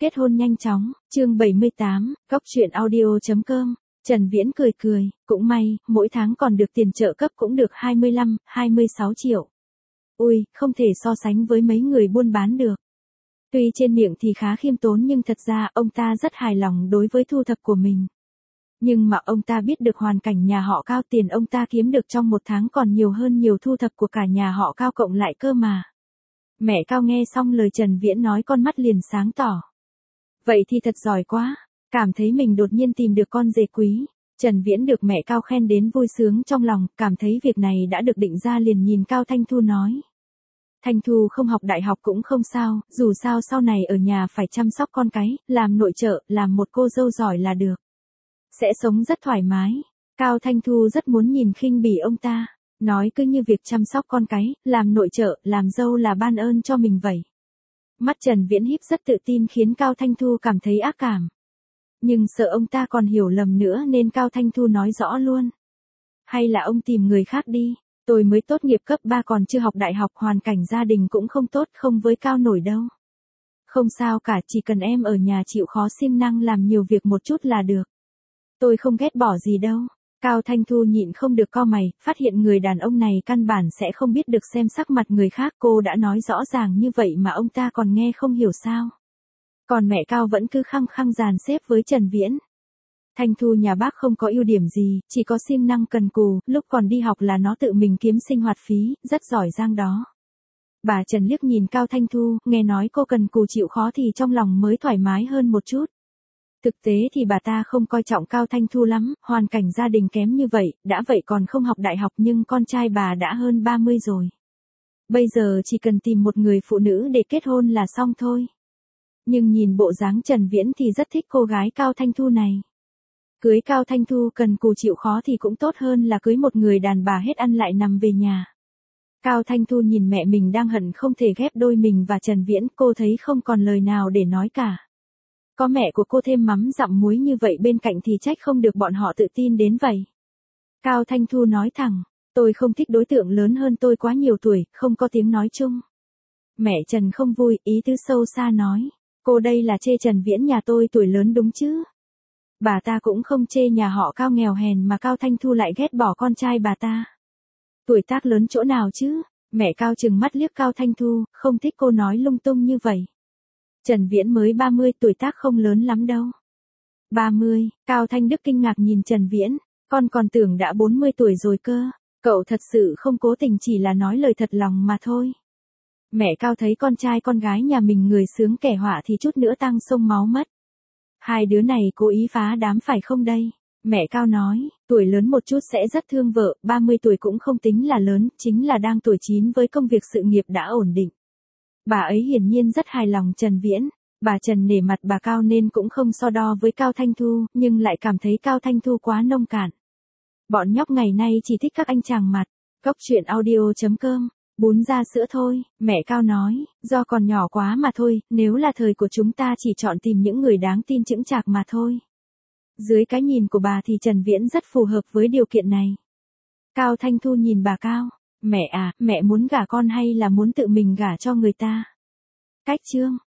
Kết hôn nhanh chóng, chương 78, góc truyện audio.com. Trần Viễn cười cười, cũng may, mỗi tháng còn được tiền trợ cấp cũng được 25, 26 triệu. Ui, không thể so sánh với mấy người buôn bán được. Tuy trên miệng thì khá khiêm tốn nhưng thật ra ông ta rất hài lòng đối với thu thập của mình. Nhưng mà ông ta biết được hoàn cảnh nhà họ Cao, tiền ông ta kiếm được trong một tháng còn nhiều hơn nhiều thu thập của cả nhà họ Cao cộng lại cơ mà. Mẹ Cao nghe xong lời Trần Viễn nói con mắt liền sáng tỏ. Vậy thì thật giỏi quá, cảm thấy mình đột nhiên tìm được con rể quý. Trần Viễn được mẹ Cao khen đến vui sướng trong lòng, cảm thấy việc này đã được định ra liền nhìn Cao Thanh Thu nói. Thanh Thu không học đại học cũng không sao, dù sao sau này ở nhà phải chăm sóc con cái, làm nội trợ, làm một cô dâu giỏi là được. Sẽ sống rất thoải mái. Cao Thanh Thu rất muốn nhìn khinh bỉ ông ta, nói cứ như việc chăm sóc con cái, làm nội trợ, làm dâu là ban ơn cho mình vậy. Mắt Trần Viễn híp rất tự tin khiến Cao Thanh Thu cảm thấy ác cảm. Nhưng sợ ông ta còn hiểu lầm nữa nên Cao Thanh Thu nói rõ luôn. Hay là ông tìm người khác đi, tôi mới tốt nghiệp cấp 3 còn chưa học đại học, hoàn cảnh gia đình cũng không tốt, không với Cao nổi đâu. Không sao cả, chỉ cần em ở nhà chịu khó siêng năng làm nhiều việc một chút là được. Tôi không ghét bỏ gì đâu. Cao Thanh Thu nhịn không được cau mày, phát hiện người đàn ông này căn bản sẽ không biết được xem sắc mặt người khác, cô đã nói rõ ràng như vậy mà ông ta còn nghe không hiểu sao. Còn mẹ Cao vẫn cứ khăng khăng dàn xếp với Trần Viễn. Thanh Thu nhà bác không có ưu điểm gì, chỉ có siêng năng cần cù, lúc còn đi học là nó tự mình kiếm sinh hoạt phí, rất giỏi giang đó. Bà Trần liếc nhìn Cao Thanh Thu, nghe nói cô cần cù chịu khó thì trong lòng mới thoải mái hơn một chút. Thực tế thì bà ta không coi trọng Cao Thanh Thu lắm, hoàn cảnh gia đình kém như vậy, đã vậy còn không học đại học nhưng con trai bà đã hơn 30 rồi. Bây giờ chỉ cần tìm một người phụ nữ để kết hôn là xong thôi. Nhưng nhìn bộ dáng Trần Viễn thì rất thích cô gái Cao Thanh Thu này. Cưới Cao Thanh Thu cần cù chịu khó thì cũng tốt hơn là cưới một người đàn bà hết ăn lại nằm về nhà. Cao Thanh Thu nhìn mẹ mình đang hận không thể ghép đôi mình và Trần Viễn, cô thấy không còn lời nào để nói cả. Có mẹ của cô thêm mắm dặm muối như vậy bên cạnh thì trách không được bọn họ tự tin đến vậy. Cao Thanh Thu nói thẳng, tôi không thích đối tượng lớn hơn tôi quá nhiều tuổi, không có tiếng nói chung. Mẹ Trần không vui, ý tứ sâu xa nói, cô đây là chê Trần Viễn nhà tôi tuổi lớn đúng chứ? Bà ta cũng không chê nhà họ Cao nghèo hèn mà Cao Thanh Thu lại ghét bỏ con trai bà ta. Tuổi tác lớn chỗ nào chứ? Mẹ Cao trừng mắt liếc Cao Thanh Thu, không thích cô nói lung tung như vậy. Trần Viễn mới 30, tuổi tác không lớn lắm đâu. 30, Cao Thanh Đức kinh ngạc nhìn Trần Viễn, con còn tưởng đã 40 tuổi rồi cơ, cậu thật sự không cố tình chỉ là nói lời thật lòng mà thôi. Mẹ Cao thấy con trai con gái nhà mình người sướng kẻ họa thì chút nữa tăng sông máu mất. Hai đứa này cố ý phá đám phải không đây? Mẹ Cao nói, tuổi lớn một chút sẽ rất thương vợ, 30 tuổi cũng không tính là lớn, chính là đang tuổi chín với công việc sự nghiệp đã ổn định. Bà ấy hiển nhiên rất hài lòng Trần Viễn, bà Trần nể mặt bà Cao nên cũng không so đo với Cao Thanh Thu, nhưng lại cảm thấy Cao Thanh Thu quá nông cạn. Bọn nhóc ngày nay chỉ thích các anh chàng mặt. Góc truyện audio.com. Bún ra sữa thôi, mẹ Cao nói, do còn nhỏ quá mà thôi, nếu là thời của chúng ta chỉ chọn tìm những người đáng tin chững chạc mà thôi. Dưới cái nhìn của bà thì Trần Viễn rất phù hợp với điều kiện này. Cao Thanh Thu nhìn bà Cao, mẹ à, mẹ muốn gả con hay là muốn tự mình gả cho người ta? Cách chương.